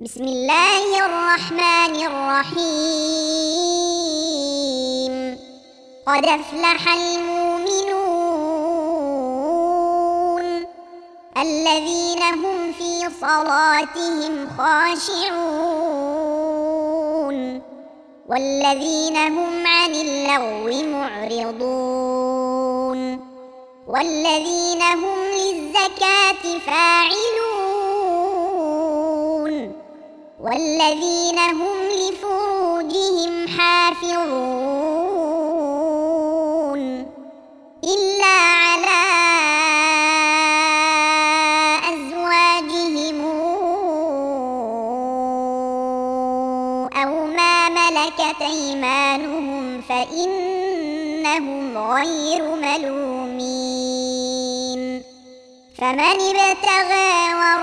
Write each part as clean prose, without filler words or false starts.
بسم الله الرحمن الرحيم. قد أفلح المؤمنون الذين هم في صلاتهم خاشعون والذين هم عن اللغو معرضون والذين هم للزكاة فاعلون والذين هم لفروجهم حافظون إلا على أزواجهم أو ما ملكت أيمانهم فإنهم غير ملومين. فمن ابتغى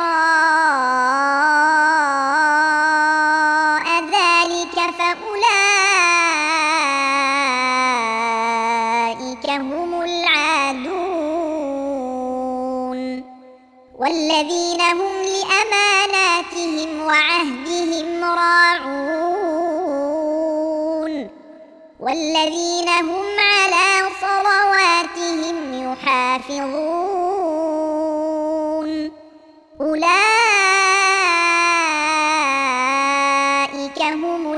وراء ذلك فأولئك هم العادون والذين هم لأماناتهم وعهدهم راعون والذين هم على صلواتهم يحافظون أولئك هم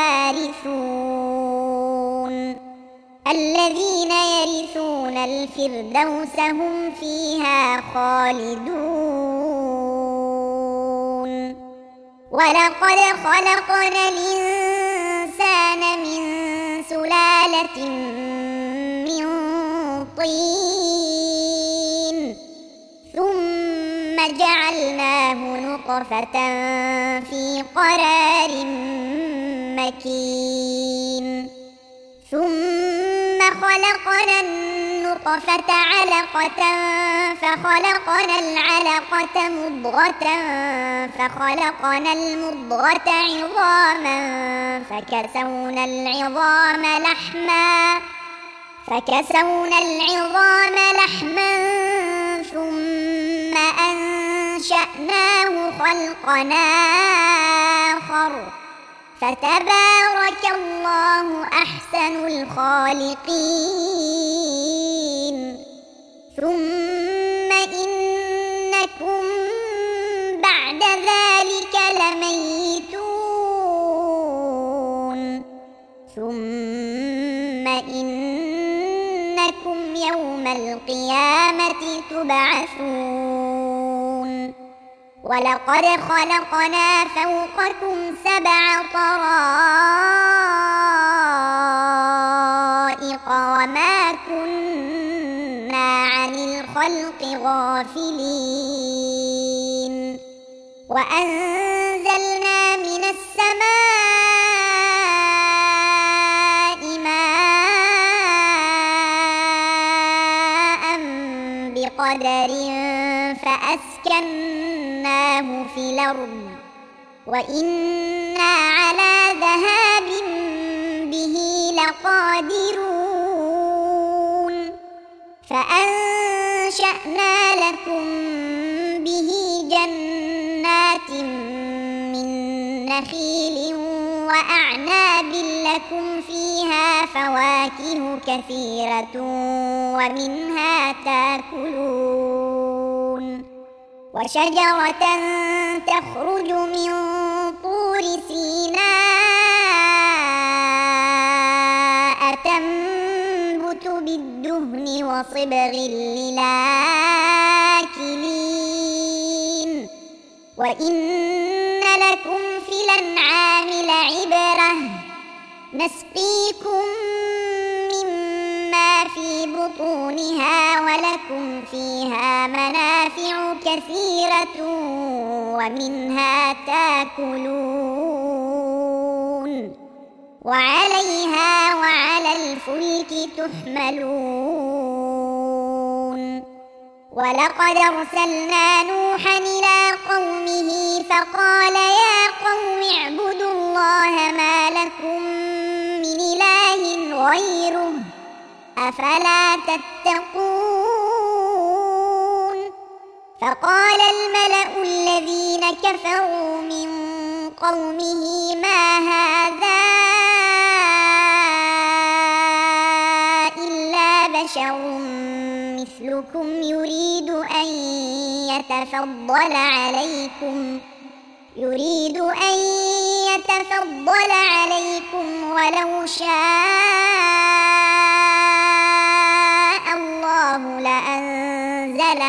الوارثون الذين يرثون الفردوس هم فيها خالدون. ولقد خلقنا الإنسان من سلالة من طين ثم جعلناه نطفة في قرار مكين ثم خلقنا النطفة علقة فخلقنا العلقة مضغة فخلقنا المضغة عظاما فكسونا العظام لحما ثم أنشأناه خلقا آخر فتبارك الله أحسن الخالقين. ثم إنكم بعد ذلك لميتون ثم إنكم يوم القيامة تبعثون. ولقد خلقنا فوقكم 7 طرائق وما كنا عن الخلق غافلين. وأنزلنا من السماء ماء بقدر فأسكناه في الأرض وإنا على ذهاب به لقادرون. فأنشأنا لكم به جنات من نخيل وأعناب لكم فيها فواكه كثيرة ومنها تأكلون وشجرة تخرج من طور سيناء تنبت بالدهن وصبغ للآكلين. وإن لكم في الأنعام لعبرة نسقيكم مما في بطونها ولكم فيها منافع كثيرة ومنها تأكلون وعليها وعلى الفلك تحملون. ولقد أرسلنا نوحا إلى قومه فقال يا قوم اعبدوا الله ما لكم من إله غيره أفلا تتقون. فقال الملأ الذين كفروا من قومه ما هذا إلا بشر مثلكم يريد أن يتفضل عليكم ولو شاء الله لأنزل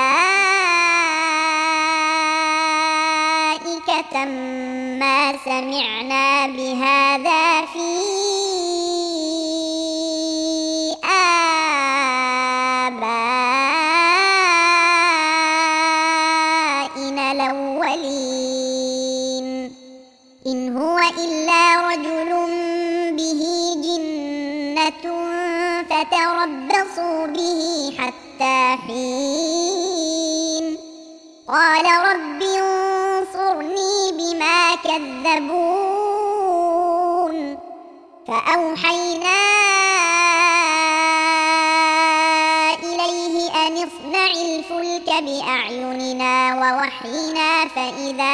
ملائكة ما سمعنا بهذا في آبائنا الأولين إن هو إلا رجل به جنة فتربصوا به حتى حين قال رب انصرني بما كذبون فأوحينا إليه أن اصنع الفلك بأعيننا ووحينا فإذا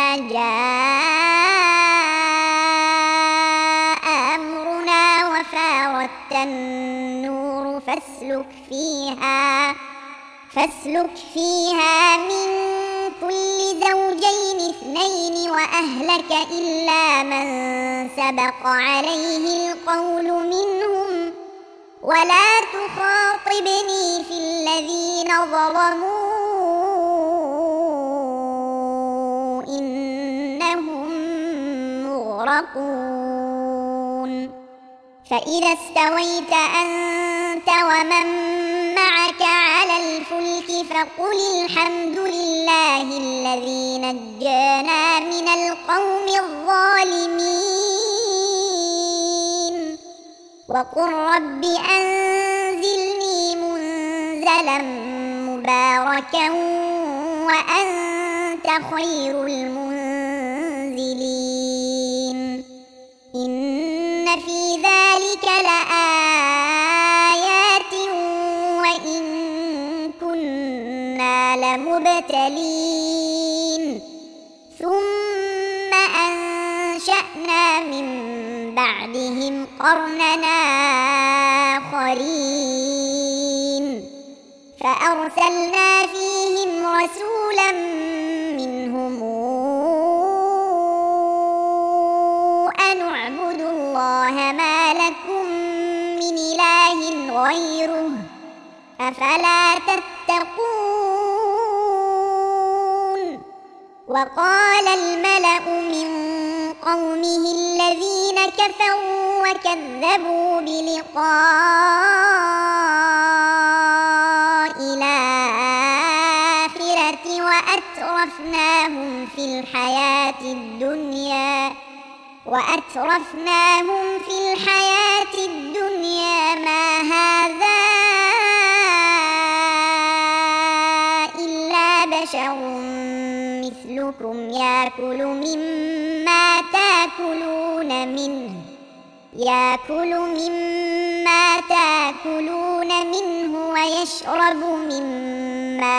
جاء أمرنا وفاردت النور فاسلك فيها من كل زوجين اثنين وأهلك إلا من سبق عليه القول منهم ولا تخاطبني في الذين ظلموا إنهم مغرقون فإذا استويت أنت ومن معك على الفلك فقل الحمد لله الذي نجانا من القوم الظالمين وقل رب أنزلني منزلا مباركا وأنت خير المنزلين إن في ذلك لآيات وإن كنا لمبتلين ثم أنشأنا من بعدهم قرننا آخرين فأرسلنا فيهم رسولا منهم أن اعبدوا الله ما لكم من إله غيره أفلا تتقون وقال الملأ من قومه الذين كفروا وكذبوا بلقاء الآخرة وأترفناهم في الحياة الدنيا ما هذا إلا بشر مثلكم يأكل مما تأكلون منه ويشرب مما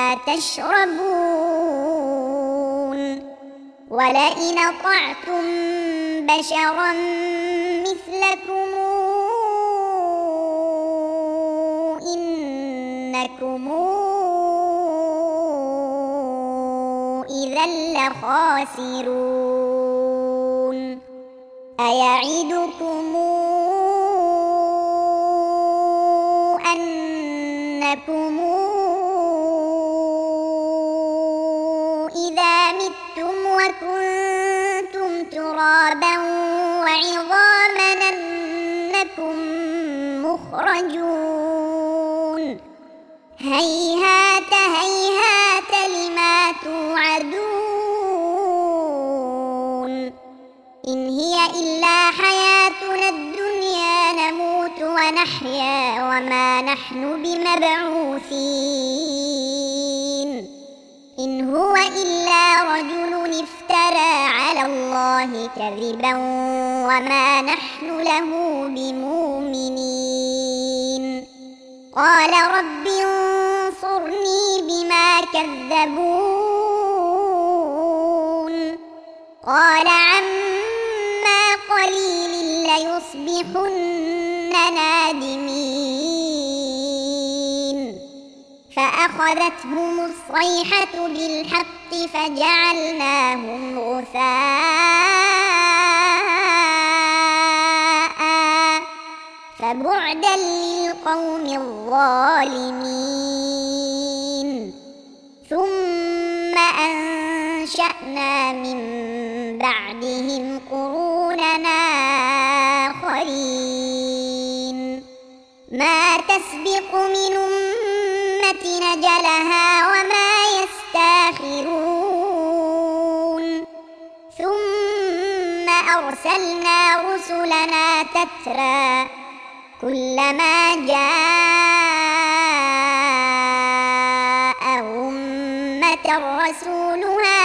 تشربون ولئن أطعتم بشرا مثلكم إنكم إذا لخاسرون أيعدكم أنكم إذا متم وكنتم ترابا وعظاما أنكم مخرجون هيهات هيهات لما توعدون إن هي إلا حياتنا الدنيا نموت ونحيا وما نحن بمبعوثين إن هو إلا رجل افترى على الله كذبا وما نحن له بمؤمنين قال رب انصرني بما كذبون قال عما ليصبحن نادمين فأخذتهم الصيحة بالحق فجعلناهم غثاء فبعدا للقوم الظالمين ثم أنشأنا من بعدهم قروننا آخرين ما تسبق من أمة نجلها وما يستاخرون ثم أرسلنا رسلنا تترى كلما جاء أمة رسولها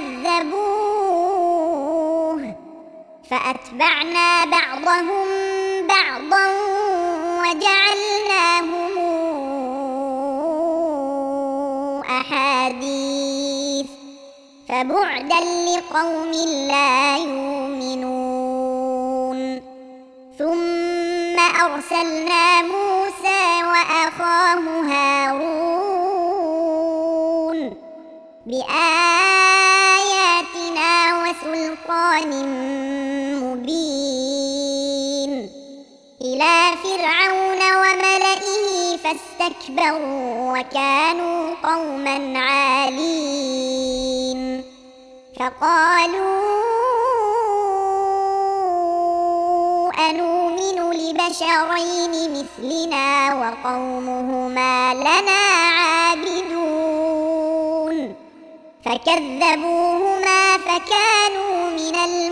كذبوه فأتبعنا بعضهم بعضا وجعلناهم أحاديث فبعدا لقوم لا يؤمنون ثم أرسلنا موسى وأخاه هارون بآياتنا وسلطان مبين إلى فرعون وملئه فاستكبروا وكانوا قوما عالين فقالوا أنؤمن لبشرين مثلنا وقومهما لنا عابدون فكذبوهما فكانوا من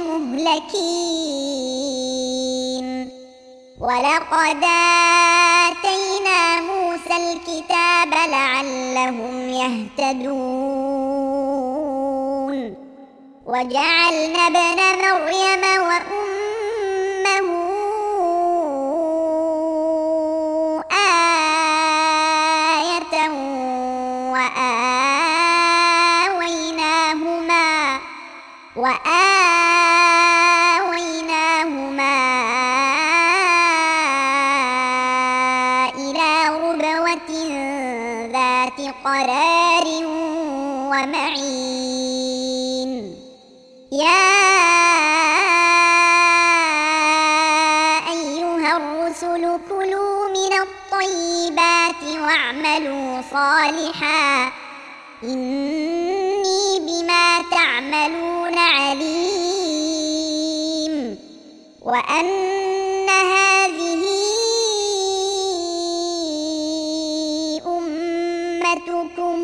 المهلكين ولقد آتينا موسى الكتاب لعلهم يهتدون وجعلنا ابن مريم وأمه آية وآويناهما إلى ربوة ذات قرار ومعين يا أيها الرسل كلوا من الطيبات واعملوا صالحا إني بما تعملون عليم وأن هذه أمتكم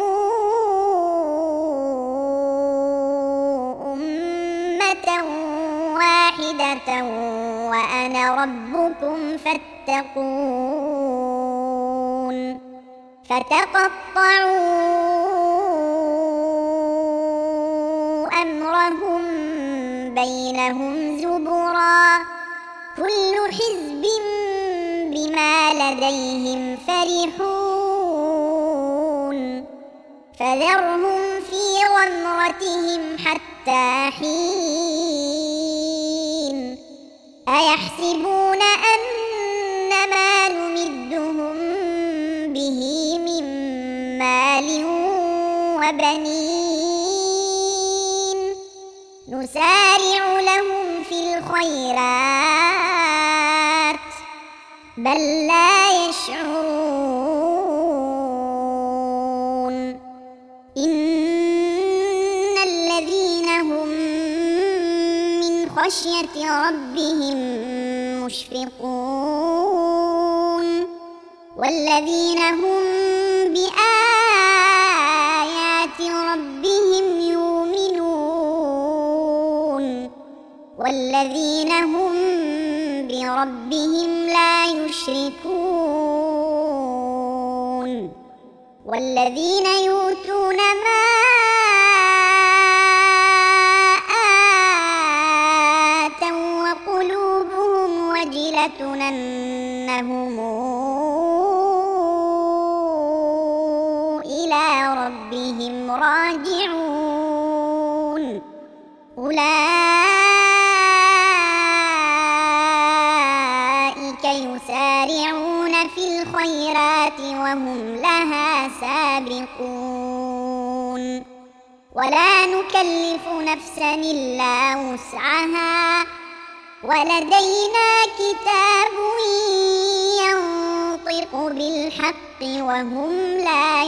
أمة واحدة وأنا ربكم فاتقون فتقطعوا أمرهم بينهم زبرا كل حزب بما لديهم فرحون فذرهم في غمرتهم حتى حين أيحسبون أن ما نمدهم به من مال وبنين نسارع لهم في الخيرات بل لا يشعرون إن الذين هم من خشية ربهم مشفقون والذين هم بآيات ربهم يؤمنون والذين هم بربهم لا يشركون والذين يؤتون ما آتوا وقلوبهم وجلة أنهم إلى ربهم راجعون أولئك الخيرات وهم لها سابقون ولا نكلف نفسا إلا وسعها ولدينا كتاب ينطق بالحق وهم لا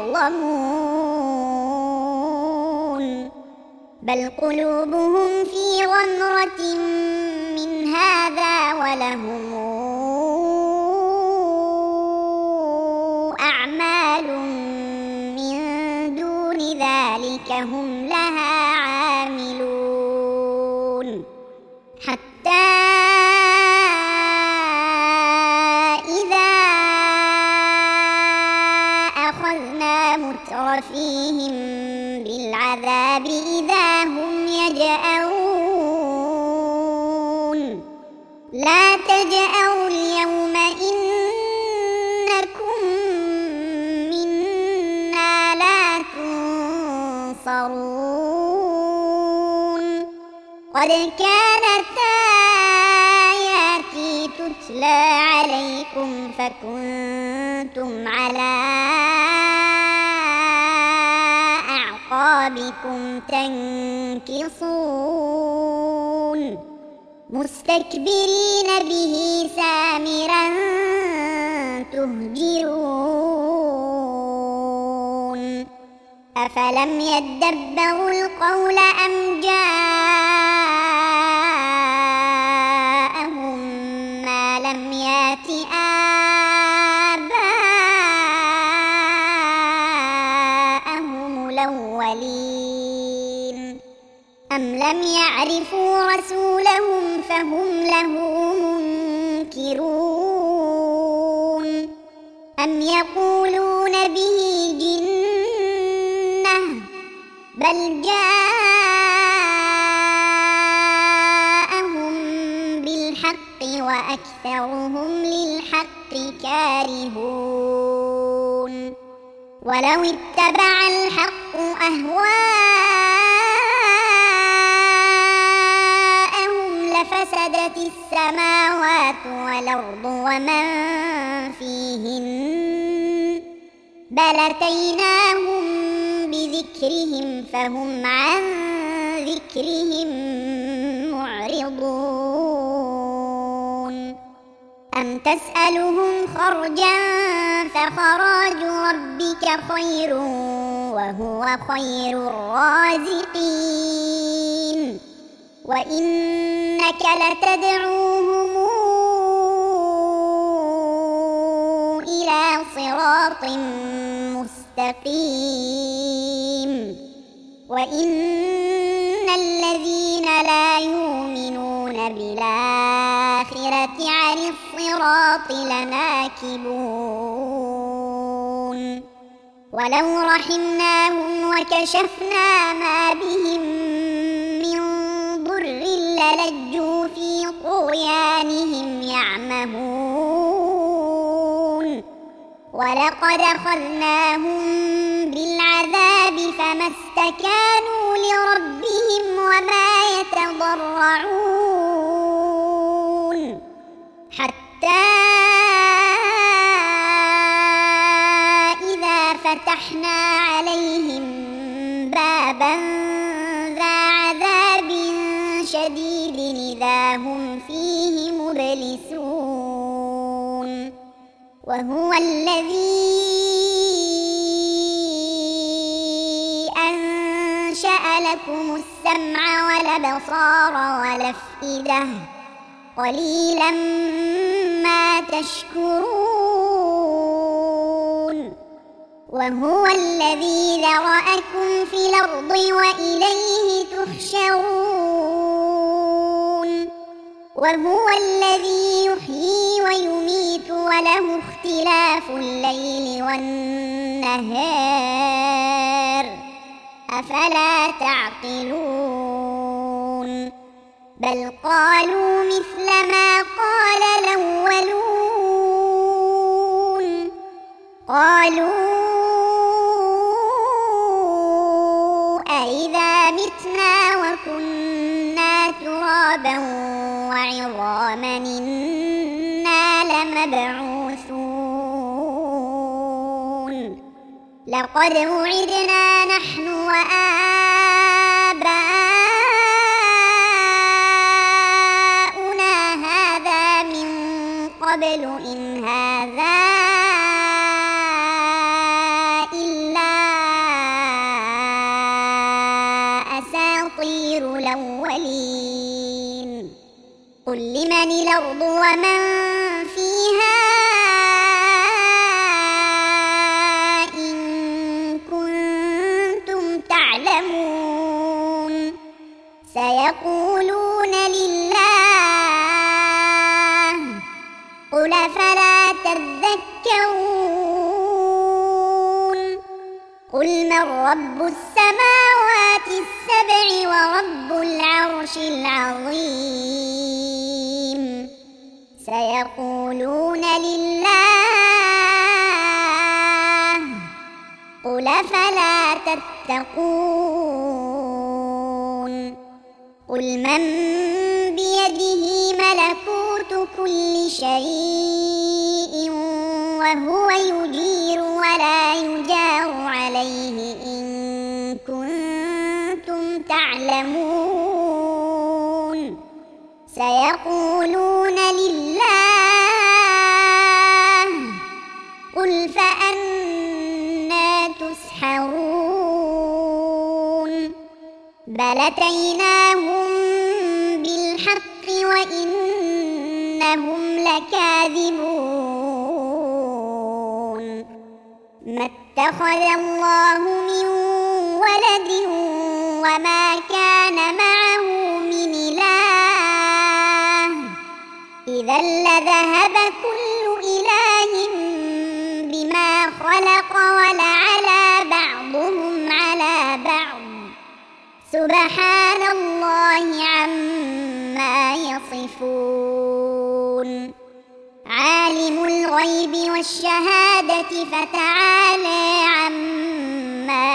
يظلمون بل قلوبهم في غمرة من هذا ولهم أعمال من دون ذلك هم لها عاملون حتى إذا أخذنا مترفيهم بالعذاب إذا هم يجأرون لا تجأروا اليوم إنكم منا لا تنصرون قد كانت آياتي تتلى عليكم فكنتم على أعقابكم تنكصون مستكبرين به سامرا تهجرون أفلم يدبروا القول أم جاءهم ما لم يأت آباءهم الأولين أم لم يعرفوا رسولهم فهم له منكرون أم يقولون به جنة بل جاءهم بالحق وأكثرهم للحق كارهون ولو اتبع الحق أهواءهم لفسدت السماوات والأرض ومن فيهن بل أتيناهم بذكرهم فهم عن ذكرهم معرضون أم تسألهم خرجا فخراج ربك خير وهو خير الرازقين وإنك لتدعوهم إلى صراط مستقيم وإن الذين لا يؤمنون بالآخرة عن الصراط لناكبون ولو رحمناهم وكشفنا ما بهم من ضر للجوا في طغيانهم يعمهون ولقد أخذناهم بالعذاب فما استكانوا لربهم وما يتضرعون حتى إذا فتحنا عليهم بابا ذا عذاب شديد إذا هم فيه مبلسون وهو الذي أنشأ لكم السمع والأبصار والأفئدة قليلا ما تشكرون وهو الذي ذرأكم في الأرض وإليه تحشرون وهو الذي يحيي ويميت وله اختلاف الليل والنهار أفلا تعقلون بل قالوا مثل ما قال الأولون قالوا أئذا متنا وكنا ترابا وعظاما إنا لمبعوثون لقد وعدنا نحن وآباؤنا هذا من قبل إن هذا إلا أساطير الأولين قل لمن الأرض ومن فيها إن كنتم تعلمون سيقولون لله قل فلا تذكرون قل من رب السماوات السبع ورب العرش العظيم سيقولون لله قل فلا تتقون قل من بيده ملكوت كل شيء وهو يجير ولا يجار عليه إن كنتم تعلمون سيقولون لله قل فأنى تسحرون بل أتيناهم بالحق وإنهم لكاذبون ما اتخذ الله من ولد وما كان معه من إله إذا لذهب كل إله بما خلق ولعلى بعضهم على بعض سبحان الله عما يصفون عالم الغيب والشهادة فتعالى عما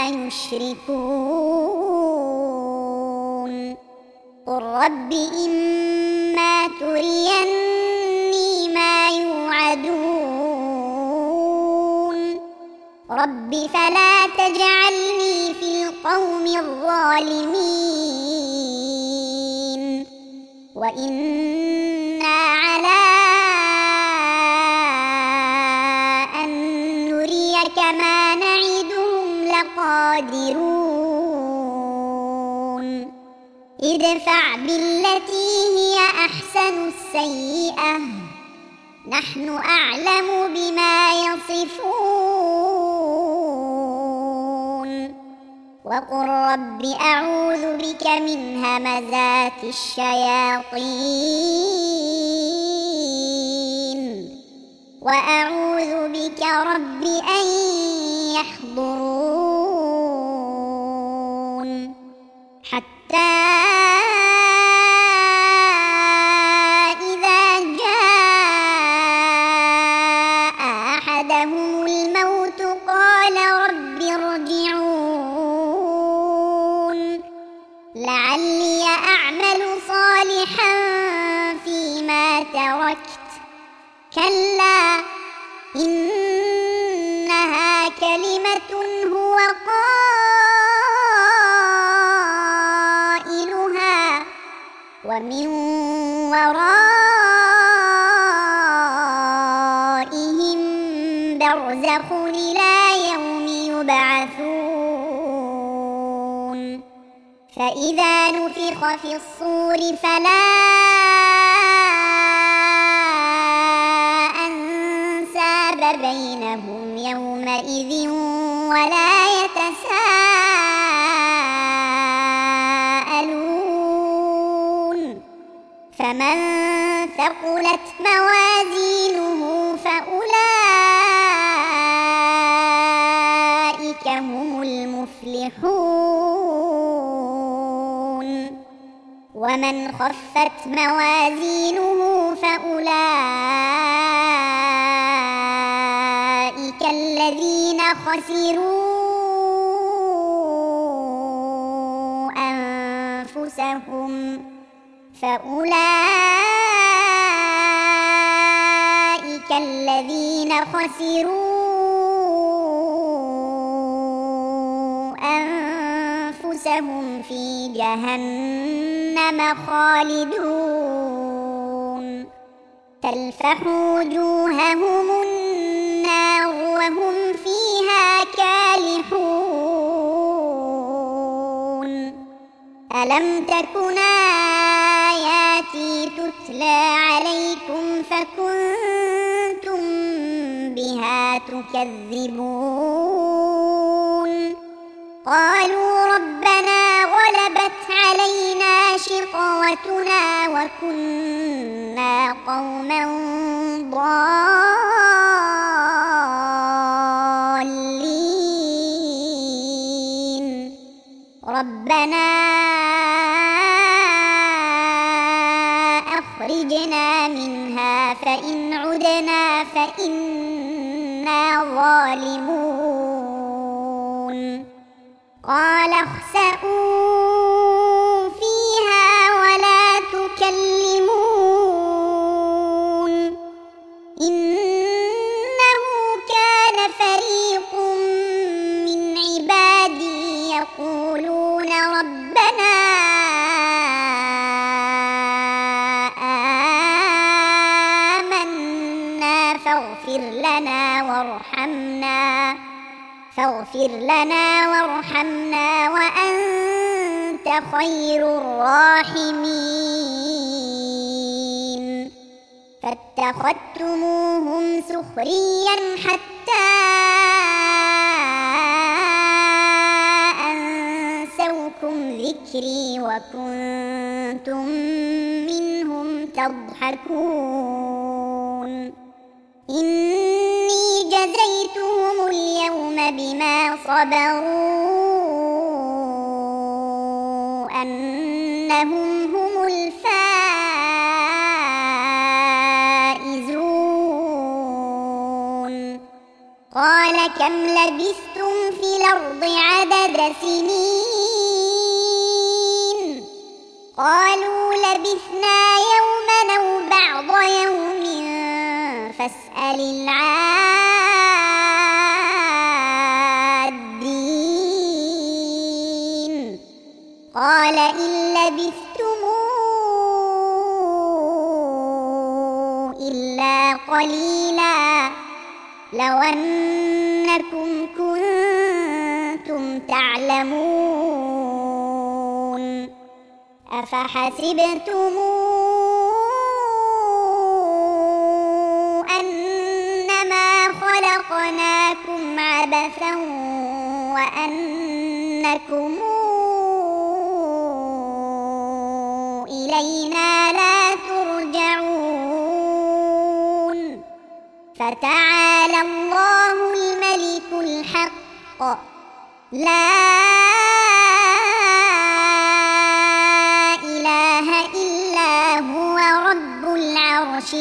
يشركون قل رب إما تريني ما يوعدون رب فلا تجعلني في القوم الظالمين وإنا على أن نريك ما نعدهم لقادرون ادفع بالتي هي أحسن السيئة نحن أعلم بما يصفون وقل رب أعوذ بك من همزات الشياطين وأعوذ بك رب أن يحضرون حتى إذا جاء أحدهم الموت قال رب ارجعون لعلي أعمل صالحا فيما تركت كلا إنها كلمة هو قائلها ومن ورائهم برزخ إلى يوم يبعثون فإذا نفخ في الصور فلا أنساب بينهم يومئذ ولا يتساءلون فمن ثقلت موازينه فأولئك هم المفلحون ومن خفت موازينه فأولئك الذين خسروا أنفسهم فأولئك الذين خسروا فهم في جهنم خالدون تلفح وجوههم النار وهم فيها كالحون ألم تكن آياتي تتلى عليكم فكنتم بها تكذبون قالوا ربنا غلبت علينا شقوتنا وكنا قوما ضالين ربنا أخرجنا منها فإن عدنا فإنا ظالمون قال اخسئوا فيها ولا تكلمون إنه كان فريق من عبادي يقولون ربنا آمنا فاغفر لنا وارحمنا وأنت خير الراحمين فاتخذتموهم سخريا حتى أنسوكم ذكري وكنتم منهم تضحكون إني جزيتهم اليوم بما صبروا أنهم هم الفائزون قال كم لبثتم في الأرض عدد سنين قالوا لبثنا يوما أو بعض يوم فاسأل العادين قال إن لبثتم إلا قليلا لو أنكم كنتم تعلمون أفحسبتم خلقناكم عبثا وأنكم إلينا لا ترجعون فتعالى الله الملك الحق لا إله إلا هو رب العرش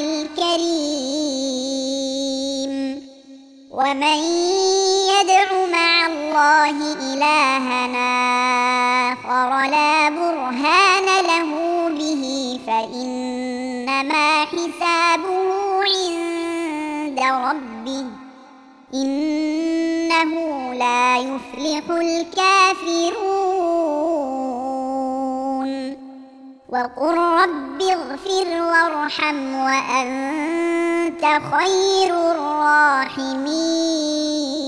الكريم ومن يدع مع الله إلهنا آخر لا برهان له به فإنما حسابه عند ربه إنه لا يفلح الكافرون وقل رب اغفر وارحم وأنت خير الراحمين